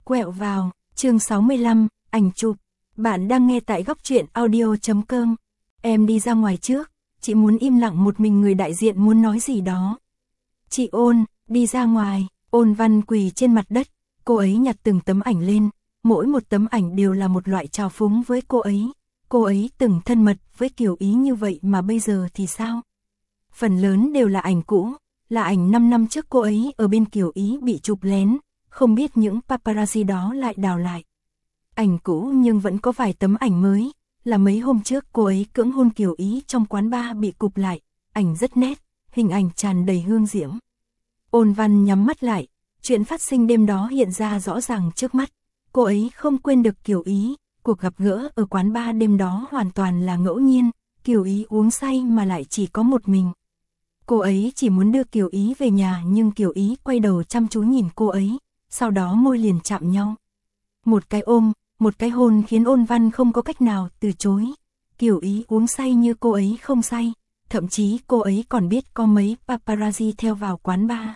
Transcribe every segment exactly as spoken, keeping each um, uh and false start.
Quẹo vào, chương sáu mươi lăm, ảnh chụp. Bạn đang nghe tại góc truyện audio chấm com. Em đi ra ngoài trước, chị muốn im lặng một mình, người đại diện muốn nói gì đó. Chị Ôn, đi ra ngoài. Ôn Văn quỳ trên mặt đất, cô ấy nhặt từng tấm ảnh lên, mỗi một tấm ảnh đều là một loại trào phúng với cô ấy. Cô ấy từng thân mật với Kiều Ý như vậy mà bây giờ thì sao? Phần lớn đều là ảnh cũ, là ảnh năm năm trước cô ấy ở bên Kiều Ý bị chụp lén, không biết những paparazzi đó lại đào lại. Ảnh cũ nhưng vẫn có vài tấm ảnh mới, là mấy hôm trước cô ấy cưỡng hôn Kiều Ý trong quán bar bị cụp lại, ảnh rất nét, hình ảnh tràn đầy hương diễm. Ôn Văn nhắm mắt lại, chuyện phát sinh đêm đó hiện ra rõ ràng trước mắt. Cô ấy không quên được Kiều Ý, cuộc gặp gỡ ở quán bar đêm đó hoàn toàn là ngẫu nhiên, Kiều Ý uống say mà lại chỉ có một mình. Cô ấy chỉ muốn đưa Kiều Ý về nhà nhưng Kiều Ý quay đầu chăm chú nhìn cô ấy, sau đó môi liền chạm nhau. Một cái ôm, một cái hôn khiến Ôn Văn không có cách nào từ chối. Kiều Ý uống say như cô ấy không say, thậm chí cô ấy còn biết có mấy paparazzi theo vào quán bar.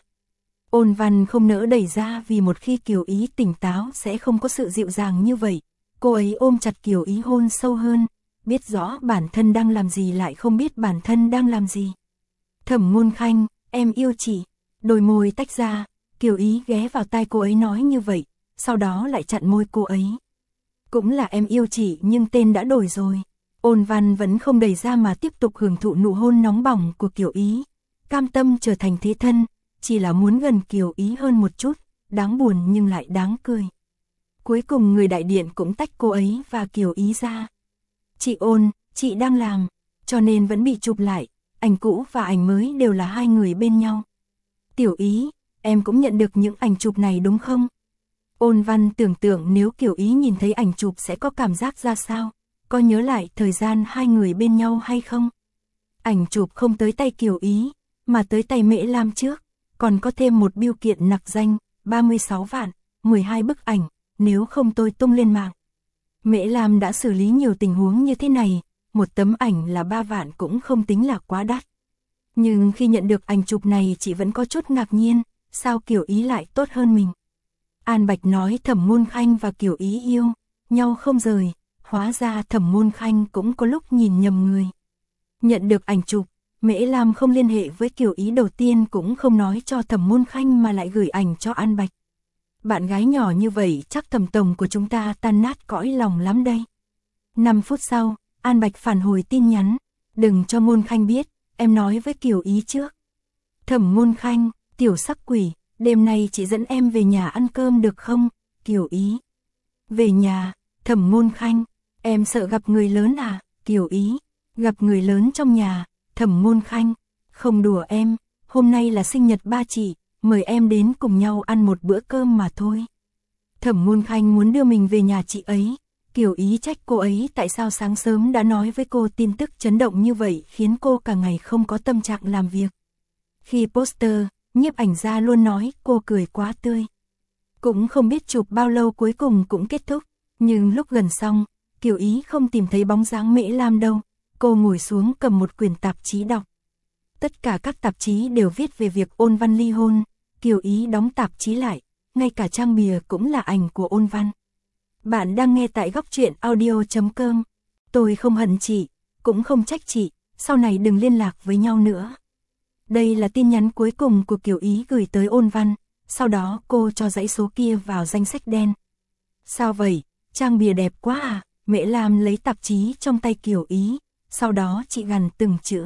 Ôn Văn không nỡ đẩy ra vì một khi Kiều Ý tỉnh táo sẽ không có sự dịu dàng như vậy. Cô ấy ôm chặt Kiều Ý hôn sâu hơn, biết rõ bản thân đang làm gì lại không biết bản thân đang làm gì. Thẩm Ngôn Khanh, em yêu chị. Đôi môi tách ra, Kiều Ý ghé vào tai cô ấy nói như vậy, sau đó lại chặn môi cô ấy. Cũng là em yêu chị nhưng tên đã đổi rồi. Ôn Văn vẫn không đẩy ra mà tiếp tục hưởng thụ nụ hôn nóng bỏng của Kiều Ý. Cam tâm trở thành thế thân, chỉ là muốn gần Kiều Ý hơn một chút, đáng buồn nhưng lại đáng cười. Cuối cùng người đại điện cũng tách cô ấy và Kiều Ý ra. Chị Ôn, chị đang làm, cho nên vẫn bị chụp lại, ảnh cũ và ảnh mới đều là hai người bên nhau. Tiểu Ý, em cũng nhận được những ảnh chụp này đúng không? Ôn Văn tưởng tượng nếu Kiều Ý nhìn thấy ảnh chụp sẽ có cảm giác ra sao, có nhớ lại thời gian hai người bên nhau hay không? Ảnh chụp không tới tay Kiều Ý, mà tới tay Mễ Lam trước, còn có thêm một bưu kiện nặc danh, ba mươi sáu vạn, mười hai bức ảnh, nếu không tôi tung lên mạng. Mễ Lam đã xử lý nhiều tình huống như thế này, một tấm ảnh là ba vạn cũng không tính là quá đắt. Nhưng khi nhận được ảnh chụp này chị vẫn có chút ngạc nhiên, sao Kiều Ý lại tốt hơn mình? An Bạch nói Thẩm Ngôn Khanh và Kiều Ý yêu nhau không rời, hóa ra Thẩm Ngôn Khanh cũng có lúc nhìn nhầm người. Nhận được ảnh chụp, Mễ Lam không liên hệ với Kiều Ý, đầu tiên cũng không nói cho Thẩm Ngôn Khanh mà lại gửi ảnh cho An Bạch. Bạn gái nhỏ như vậy chắc Thẩm tổng của chúng ta tan nát cõi lòng lắm đây. năm phút sau, An Bạch phản hồi tin nhắn, đừng cho Ngôn Khanh biết, em nói với Kiều Ý trước. Thẩm Ngôn Khanh, tiểu sắc quỷ, đêm nay chị dẫn em về nhà ăn cơm được không? Kiều Ý. Về nhà, Thẩm Ngôn Khanh, em sợ gặp người lớn à? Kiều Ý. Gặp người lớn trong nhà, Thẩm Ngôn Khanh. Không đùa em, hôm nay là sinh nhật ba chị, mời em đến cùng nhau ăn một bữa cơm mà thôi. Thẩm Ngôn Khanh muốn đưa mình về nhà chị ấy. Kiều Ý trách cô ấy tại sao sáng sớm đã nói với cô tin tức chấn động như vậy khiến cô cả ngày không có tâm trạng làm việc. Khi poster, nhiếp ảnh gia luôn nói cô cười quá tươi. Cũng không biết chụp bao lâu cuối cùng cũng kết thúc, nhưng lúc gần xong, Kiều Ý không tìm thấy bóng dáng Mễ Lam đâu. Cô ngồi xuống cầm một quyển tạp chí đọc. Tất cả các tạp chí đều viết về việc Ôn Văn ly hôn. Kiều Ý đóng tạp chí lại, ngay cả trang bìa cũng là ảnh của Ôn Văn. Bạn đang nghe tại góc truyện audio chấm com. Tôi không hận chị, cũng không trách chị, sau này đừng liên lạc với nhau nữa. Đây là tin nhắn cuối cùng của Kiều Ý gửi tới Ôn Văn, sau đó cô cho dãy số kia vào danh sách đen. Sao vậy, trang bìa đẹp quá à? Mễ Lam lấy tạp chí trong tay Kiều Ý, sau đó chị gằn từng chữ.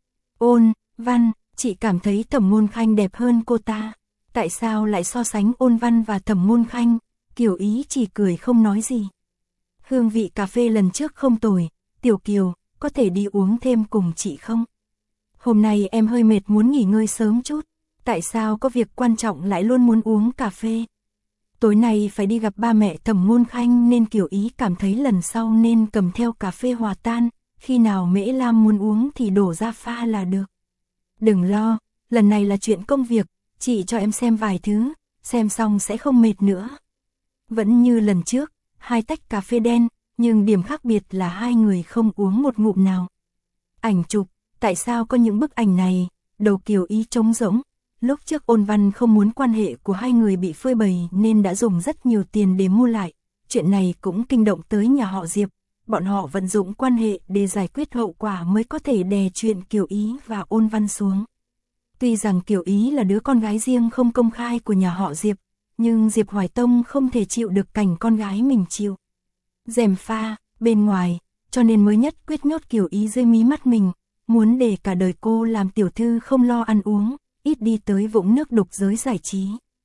Ôn Văn, chị cảm thấy Thẩm Ngôn Khanh đẹp hơn cô ta. Tại sao lại so sánh Ôn Văn và Thẩm Ngôn Khanh? Kiều Ý chỉ cười không nói gì. Hương vị cà phê lần trước không tồi, Tiểu Kiều, có thể đi uống thêm cùng chị không? Hôm nay em hơi mệt muốn nghỉ ngơi sớm chút, tại sao có việc quan trọng lại luôn muốn uống cà phê? Tối nay phải đi gặp ba mẹ Thẩm Ngôn Khanh nên Kiều Ý cảm thấy lần sau nên cầm theo cà phê hòa tan, khi nào Mễ Lam muốn uống thì đổ ra pha là được. Đừng lo, lần này là chuyện công việc, chị cho em xem vài thứ, xem xong sẽ không mệt nữa. Vẫn như lần trước, hai tách cà phê đen, nhưng điểm khác biệt là hai người không uống một ngụm nào. Ảnh chụp, tại sao có những bức ảnh này? Đầu Kiều Ý trống rỗng, Lúc trước Ôn Văn không muốn quan hệ của hai người bị phơi bày nên đã dùng rất nhiều tiền để mua lại. Chuyện này cũng kinh động tới nhà họ Diệp. Bọn họ vận dụng quan hệ để giải quyết hậu quả mới có thể đè chuyện Kiều Ý và Ôn Văn xuống. Tuy rằng Kiều Ý là đứa con gái riêng không công khai của nhà họ Diệp, nhưng Diệp Hoài Tông không thể chịu được cảnh con gái mình chịu gièm pha bên ngoài, cho nên mới nhất quyết nhốt Kiều Ý dưới mí mắt mình, muốn để cả đời cô làm tiểu thư không lo ăn uống, ít đi tới vũng nước đục giới giải trí.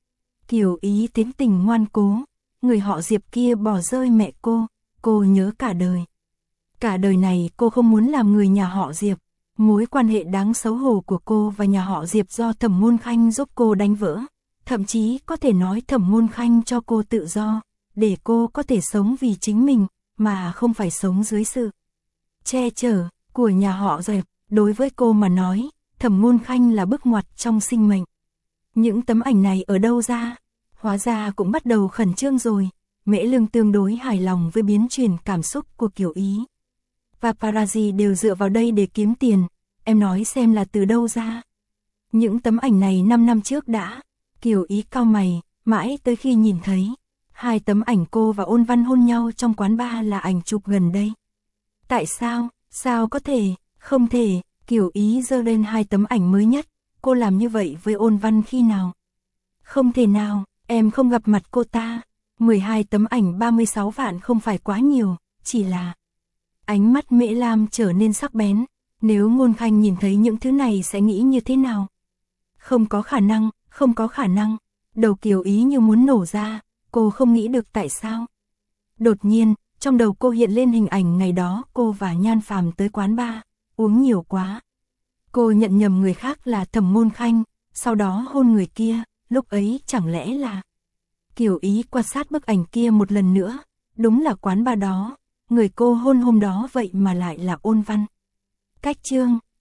Kiều Ý tính tình ngoan cố, người họ Diệp kia bỏ rơi mẹ cô, cô nhớ cả đời. Cả đời này cô không muốn làm người nhà họ Diệp. Mối quan hệ đáng xấu hổ của cô và nhà họ Diệp do Thẩm Ngôn Khanh giúp cô đánh vỡ. Thậm chí có thể nói Thẩm Ngôn Khanh cho cô tự do, để cô có thể sống vì chính mình, mà không phải sống dưới sự che chở của nhà họ Diệp. Đối với cô mà nói, Thẩm Ngôn Khanh là bước ngoặt trong sinh mệnh. Những tấm ảnh này ở đâu ra? Hóa ra cũng bắt đầu khẩn trương rồi. Mễ Lương tương đối hài lòng với biến chuyển cảm xúc của Kiều Ý. Paparazzi đều dựa vào đây để kiếm tiền, em nói xem là từ đâu ra. Những tấm ảnh này năm năm trước đã. Kiều Ý cau mày, mãi tới khi nhìn thấy hai tấm ảnh cô và Ôn Văn hôn nhau trong quán bar là ảnh chụp gần đây. Tại sao? Sao có thể? Không thể. Kiều Ý giơ lên hai tấm ảnh mới nhất. Cô làm như vậy với Ôn Văn khi nào? Không thể nào, em không gặp mặt cô ta. mười hai tấm ảnh ba mươi sáu vạn không phải quá nhiều, chỉ là... Ánh mắt Mễ Lam trở nên sắc bén. Nếu Ngôn Khanh nhìn thấy những thứ này sẽ nghĩ như thế nào? Không có khả năng, không có khả năng. Đầu Kiều Ý như muốn nổ ra, cô không nghĩ được tại sao. Đột nhiên, trong đầu cô hiện lên hình ảnh ngày đó cô và Nhan Phàm tới quán bar, uống nhiều quá. Cô nhận nhầm người khác là Thẩm Ngôn Khanh, sau đó hôn người kia, lúc ấy chẳng lẽ là... Kiều Ý quan sát bức ảnh kia một lần nữa, đúng là quán bar đó, người cô hôn hôm đó vậy mà lại là Ôn Văn. Cách chương